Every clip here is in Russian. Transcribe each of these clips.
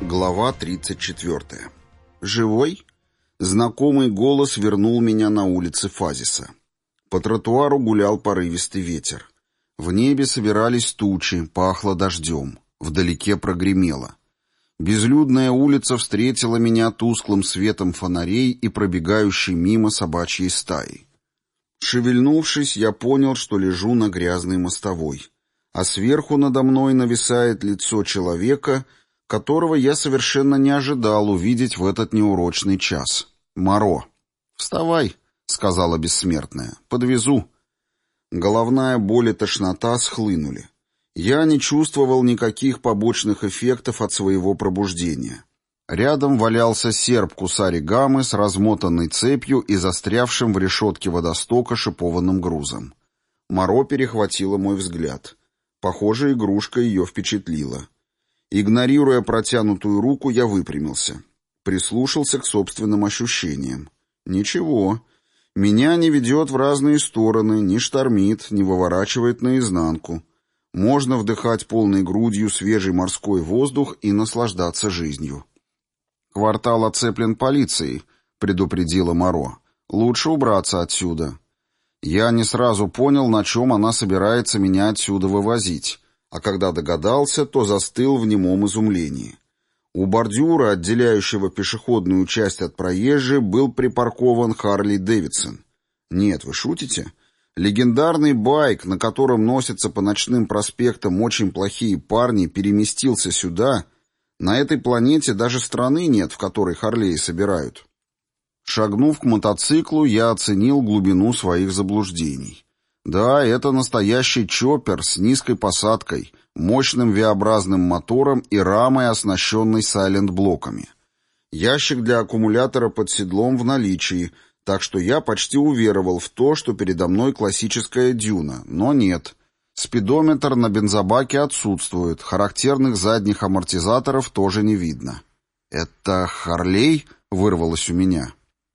Глава 34. «Живой?» Знакомый голос вернул меня на улице Фазиса. По тротуару гулял порывистый ветер. В небе собирались тучи, пахло дождем. Вдалеке прогремело. Безлюдная улица встретила меня тусклым светом фонарей и пробегающей мимо собачьей стаей. Шевельнувшись, я понял, что лежу на грязной мостовой, а сверху надо мной нависает лицо человека, которого я совершенно не ожидал увидеть в этот неурочный час. Моро. «Вставай», — сказала бессмертная, — «подвезу». Головная боль и тошнота схлынули. Я не чувствовал никаких побочных эффектов от своего пробуждения. Рядом валялся серп Кусаригамы с размотанной цепью и застрявшим в решетке водостока шипованным грузом. Моро перехватила мой взгляд. Похоже, игрушка ее впечатлила. Игнорируя протянутую руку, я выпрямился. Прислушался к собственным ощущениям. Ничего. Меня не ведет в разные стороны, не штормит, не выворачивает наизнанку. Можно вдыхать полной грудью свежий морской воздух и наслаждаться жизнью. «Квартал оцеплен полицией», — предупредила Моро. «Лучше убраться отсюда». Я не сразу понял, на чем она собирается меня отсюда вывозить, а когда догадался, то застыл в немом изумлении. У бордюра, отделяющего пешеходную часть от проезжей, был припаркован Харли Дэвидсон. Нет, вы шутите? Легендарный байк, на котором носятся по ночным проспектам очень плохие парни, переместился сюда. На этой планете даже страны нет, в которой Харлеи собирают. Шагнув к мотоциклу, я оценил глубину своих заблуждений. Да, это настоящий чоппер с низкой посадкой, мощным V-образным мотором и рамой, оснащенной сайлент-блоками. Ящик для аккумулятора под седлом в наличии, так что я почти уверовал в то, что передо мной классическая дюна, но нет. Спидометр на бензобаке отсутствует, характерных задних амортизаторов тоже не видно. «Это Харлей?» — вырвалось у меня.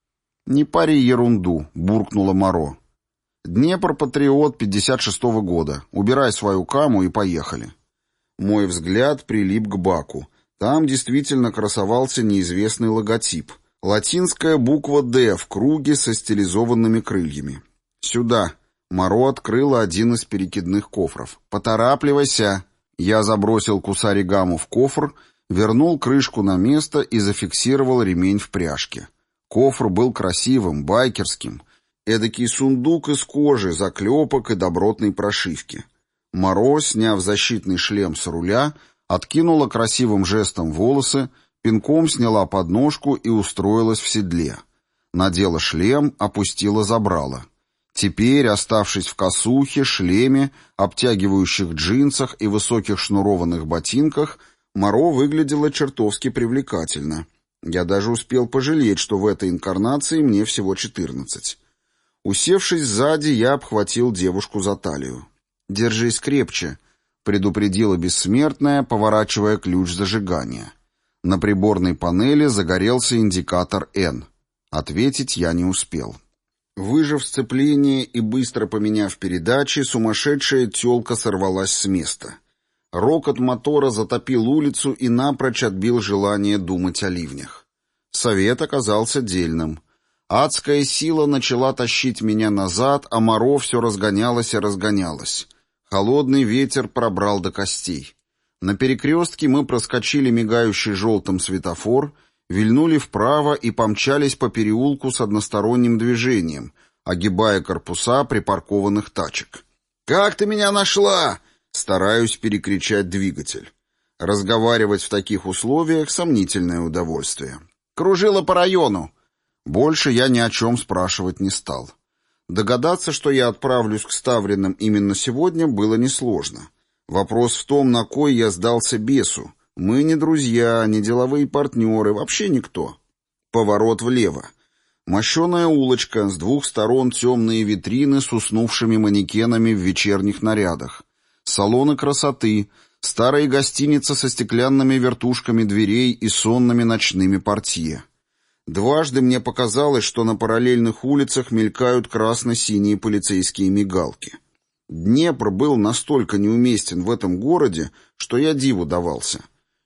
«Не пари ерунду», — буркнула Моро. «Днепр-патриот 56-го года. Убирай свою каму и поехали». Мой взгляд прилип к баку. Там действительно красовался неизвестный логотип. Латинская буква «Д» в круге со стилизованными крыльями. «Сюда». Моро открыла один из перекидных кофров. «Поторапливайся!» Я забросил Кусаригаму в кофр, вернул крышку на место и зафиксировал ремень в пряжке. Кофр был красивым, байкерским. Эдакий сундук из кожи, заклепок и добротной прошивки. Моро, сняв защитный шлем с руля, откинула красивым жестом волосы, пинком сняла подножку и устроилась в седле. Надела шлем, опустила забрало. Теперь, оставшись в косухе, шлеме, обтягивающих джинсах и высоких шнурованных ботинках, Моро выглядела чертовски привлекательно. Я даже успел пожалеть, что в этой инкарнации мне всего 14. Усевшись сзади, я обхватил девушку за талию. «Держись крепче», — предупредила бессмертная, поворачивая ключ зажигания. На приборной панели загорелся индикатор «Н». Ответить я не успел. Выжав сцепление и быстро поменяв передачи, сумасшедшая тёлка сорвалась с места. Рокот мотора затопил улицу и напрочь отбил желание думать о ливнях. Совет оказался дельным. Адская сила начала тащить меня назад, а Моро все разгонялось и разгонялось. Холодный ветер пробрал до костей. На перекрестке мы проскочили мигающий желтым светофор, вильнули вправо и помчались по переулку с односторонним движением, огибая корпуса припаркованных тачек. «Как ты меня нашла?» — стараюсь перекричать двигатель. Разговаривать в таких условиях — сомнительное удовольствие. «Кружила по району». Больше я ни о чем спрашивать не стал. Догадаться, что я отправлюсь к Ставриным именно сегодня, было несложно. Вопрос в том, на кой я сдался бесу. Мы не друзья, не деловые партнеры, вообще никто. Поворот влево. Мощеная улочка, с двух сторон темные витрины с уснувшими манекенами в вечерних нарядах. Салоны красоты, старая гостиница со стеклянными вертушками дверей и сонными ночными портье. Дважды мне показалось, что на параллельных улицах мелькают красно-синие полицейские мигалки. Днепр был настолько неуместен в этом городе, что я диву давался.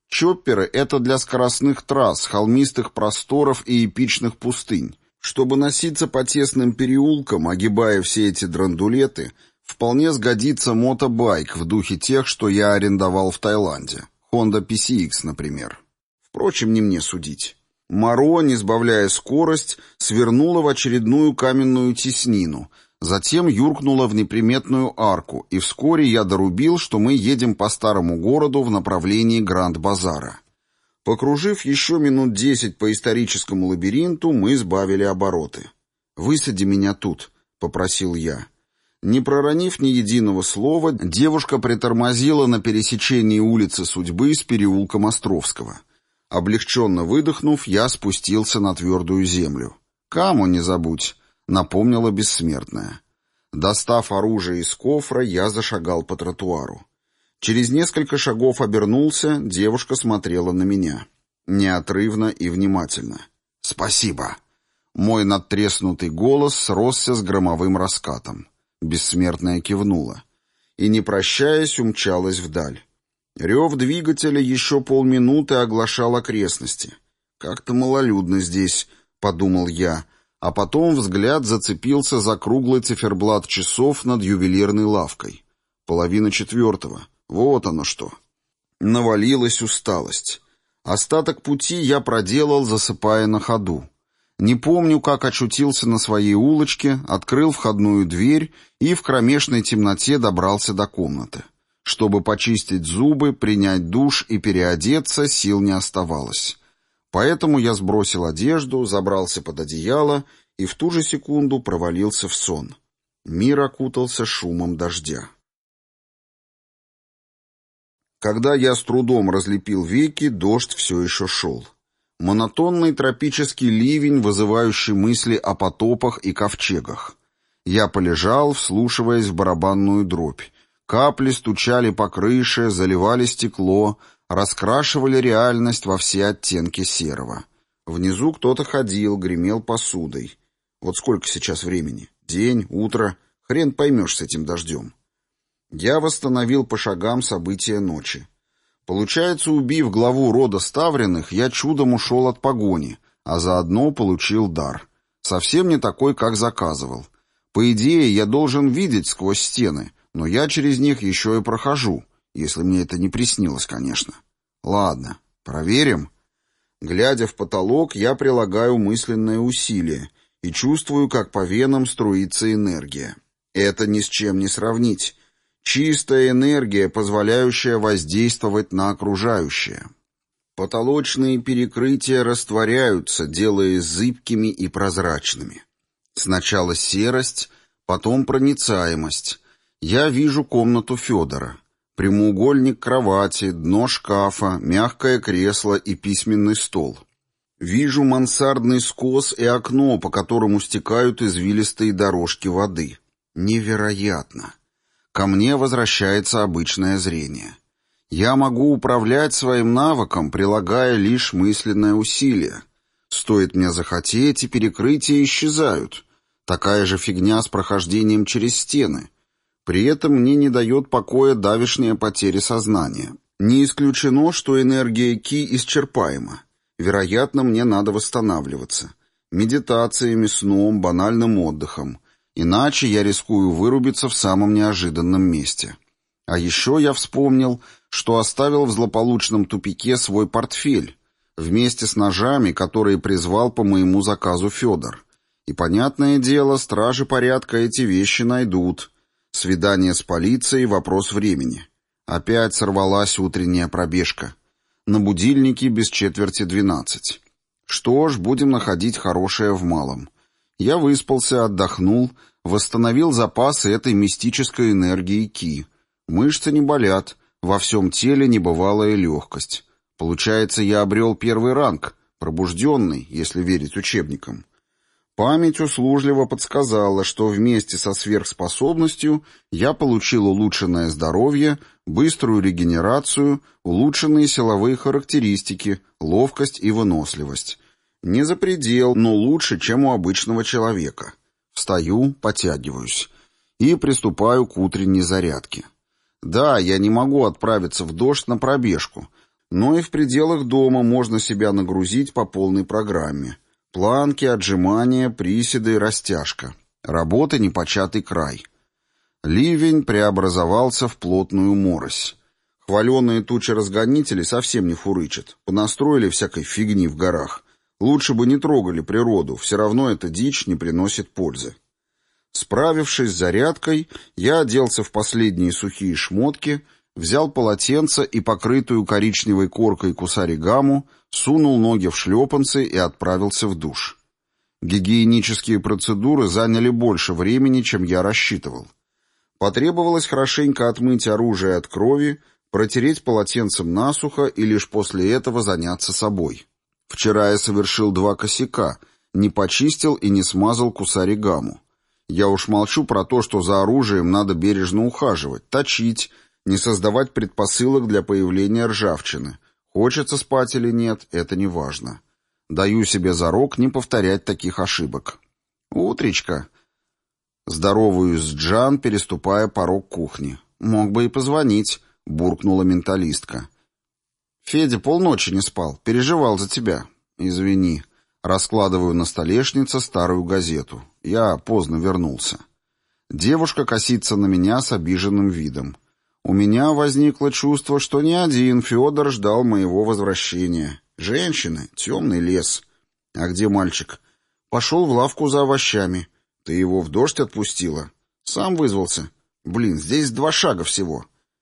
Чопперы — это для скоростных трасс, холмистых просторов и эпичных пустынь. Чтобы носиться по тесным переулкам, огибая все эти драндулеты, вполне сгодится мотобайк в духе тех, что я арендовал в Таиланде. Honda PCX, например. Впрочем, не мне судить. Моро, не сбавляя скорость, свернула в очередную каменную теснину, затем юркнула в неприметную арку, и вскоре я дорубил, что мы едем по старому городу в направлении Гранд-Базара. Покружив еще минут 10 по историческому лабиринту, мы сбавили обороты. «Высади меня тут», — попросил я. Не проронив ни единого слова, девушка притормозила на пересечении улицы Судьбы с переулком Островского. Облегченно выдохнув, я спустился на твердую землю. «Каму не забудь», — напомнила бессмертная. Достав оружие из кофра, я зашагал по тротуару. Через несколько шагов обернулся, девушка смотрела на меня. Неотрывно и внимательно. «Спасибо». Мой надтреснутый голос сросся с громовым раскатом. Бессмертная кивнула. И, не прощаясь, умчалась вдаль. Рев двигателя еще полминуты оглашал окрестности. «Как-то малолюдно здесь», — подумал я, а потом взгляд зацепился за круглый циферблат часов над ювелирной лавкой. 3:30. Вот оно что. Навалилась усталость. Остаток пути я проделал, засыпая на ходу. Не помню, как очутился на своей улочке, открыл входную дверь и в кромешной темноте добрался до комнаты. Чтобы почистить зубы, принять душ и переодеться, сил не оставалось. Поэтому я сбросил одежду, забрался под одеяло и в ту же секунду провалился в сон. Мир окутался шумом дождя. Когда я с трудом разлепил веки, дождь все еще шел. Монотонный тропический ливень, вызывающий мысли о потопах и ковчегах. Я полежал, вслушиваясь в барабанную дробь. Капли стучали по крыше, заливали стекло, раскрашивали реальность во все оттенки серого. Внизу кто-то ходил, гремел посудой. Вот сколько сейчас времени? День, утро. Хрен поймешь с этим дождем. Я восстановил по шагам события ночи. Получается, убив главу рода Ставриных, я чудом ушел от погони, а заодно получил дар. Совсем не такой, как заказывал. По идее, я должен видеть сквозь стены, но я через них еще и прохожу, если мне это не приснилось, конечно. Ладно, проверим. Глядя в потолок, я прилагаю мысленное усилие и чувствую, как по венам струится энергия. Это ни с чем не сравнить. Чистая энергия, позволяющая воздействовать на окружающее. Потолочные перекрытия растворяются, делая зыбкими и прозрачными. Сначала серость, потом проницаемость. Я вижу комнату Федора. Прямоугольник кровати, дно шкафа, мягкое кресло и письменный стол. Вижу мансардный скос и окно, по которому стекают извилистые дорожки воды. Невероятно! Ко мне возвращается обычное зрение. Я могу управлять своим навыком, прилагая лишь мысленное усилие. Стоит мне захотеть, и перекрытия исчезают. Такая же фигня с прохождением через стены. При этом мне не дает покоя давешняя потеря сознания. Не исключено, что энергия Ки исчерпаема. Вероятно, мне надо восстанавливаться. Медитациями, сном, банальным отдыхом. Иначе я рискую вырубиться в самом неожиданном месте. А еще я вспомнил, что оставил в злополучном тупике свой портфель вместе с ножами, которые призвал по моему заказу Федор. И, понятное дело, стражи порядка эти вещи найдут. Свидание с полицией — вопрос времени. Опять сорвалась утренняя пробежка. На будильнике без 11:45. Что ж, будем находить хорошее в малом. Я выспался, отдохнул, восстановил запасы этой мистической энергии Ки. Мышцы не болят, во всем теле небывалая легкость. Получается, я обрел первый ранг, пробужденный, если верить учебникам. Память услужливо подсказала, что вместе со сверхспособностью я получил улучшенное здоровье, быструю регенерацию, улучшенные силовые характеристики, ловкость и выносливость. Не запредел, но лучше, чем у обычного человека. Встаю, потягиваюсь и приступаю к утренней зарядке. Да, я не могу отправиться в дождь на пробежку, Но и в пределах дома можно себя нагрузить по полной программе. Планки, отжимания, приседы, растяжка. Работа непочатый край. Ливень преобразовался в плотную морось. Хваленые тучи-разгонители совсем не фурычат. Понастроили всякой фигни в горах. Лучше бы не трогали природу, все равно эта дичь не приносит пользы. Справившись с зарядкой, я оделся в последние сухие шмотки, взял полотенце и покрытую коричневой коркой кусаригаму, сунул ноги в шлепанцы и отправился в душ. Гигиенические процедуры заняли больше времени, чем я рассчитывал. Потребовалось хорошенько отмыть оружие от крови, протереть полотенцем насухо и лишь после этого заняться собой. Вчера я совершил 2 косяка, не почистил и не смазал кусаригаму. Я уж молчу про то, что за оружием надо бережно ухаживать, точить, не создавать предпосылок для появления ржавчины. Хочется спать или нет, это не важно. Даю себе зарок не повторять таких ошибок. «Утречка!» Здороваюсь с Джан, переступая порог кухни. «Мог бы и позвонить», — буркнула менталистка. «Федя полночи не спал, переживал за тебя». «Извини». Раскладываю на столешнице старую газету. Я поздно вернулся. Девушка косится на меня с обиженным видом. У меня возникло чувство, что не один Федор ждал моего возвращения. Женщины, темный лес. А где мальчик? Пошел в лавку за овощами. Ты его в дождь отпустила? Сам вызвался. Блин, здесь 2 шага всего.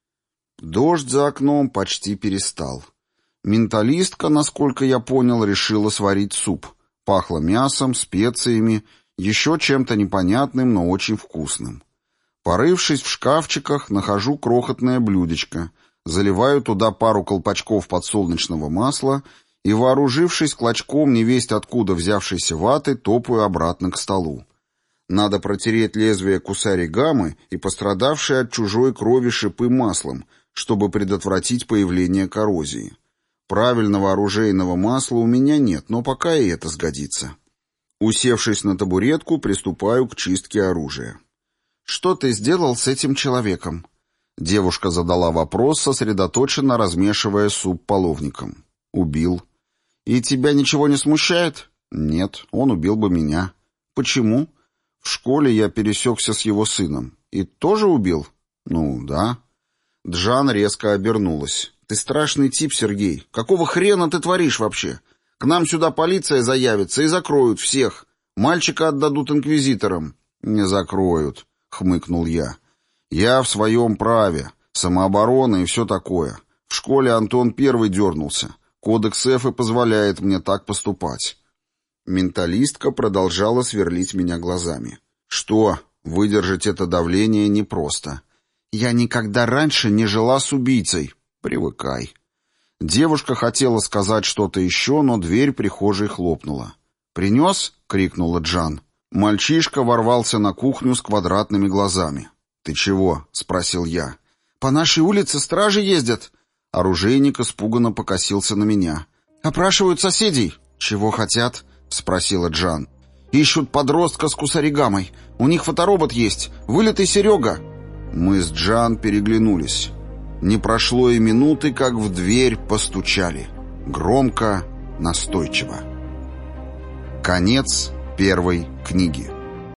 Дождь за окном почти перестал. Менталистка, насколько я понял, решила сварить суп. Пахло мясом, специями, еще чем-то непонятным, но очень вкусным. Порывшись в шкафчиках, нахожу крохотное блюдечко, заливаю туда пару колпачков подсолнечного масла и, вооружившись клочком невесть откуда взявшейся ваты, топаю обратно к столу. Надо протереть лезвие кусаригамы и пострадавшие от чужой крови шипы маслом, чтобы предотвратить появление коррозии. Правильного оружейного масла у меня нет, но пока и это сгодится. Усевшись на табуретку, приступаю к чистке оружия. «Что ты сделал с этим человеком?» Девушка задала вопрос, сосредоточенно размешивая суп половником. «Убил». «И тебя ничего не смущает?» «Нет, он убил бы меня». «Почему?» «В школе я пересекся с его сыном». «И тоже убил?» «Ну, да». Джан резко обернулась. «Ты страшный тип, Сергей. Какого хрена ты творишь вообще? К нам сюда полиция заявится и закроют всех. Мальчика отдадут инквизиторам». «Не закроют», — хмыкнул я. «Я в своем праве. Самооборона и все такое. В школе Антон первый дернулся. Кодекс Эфы позволяет мне так поступать». Менталистка продолжала сверлить меня глазами. «Что? Выдержать это давление непросто. Я никогда раньше не жила с убийцей. Привыкай». Девушка хотела сказать что-то еще, но дверь прихожей хлопнула. «Принес?» — крикнула Джан. Мальчишка ворвался на кухню с квадратными глазами. «Ты чего?» — спросил я. «По нашей улице стражи ездят». Оружейник испуганно покосился на меня. «Опрашивают соседей». «Чего хотят?» — спросила Джан. «Ищут подростка с кусаригамой. У них фоторобот есть. Вылитый Серега». Мы с Джан переглянулись. Не прошло и минуты, как в дверь постучали. Громко, настойчиво. Конец первой книги.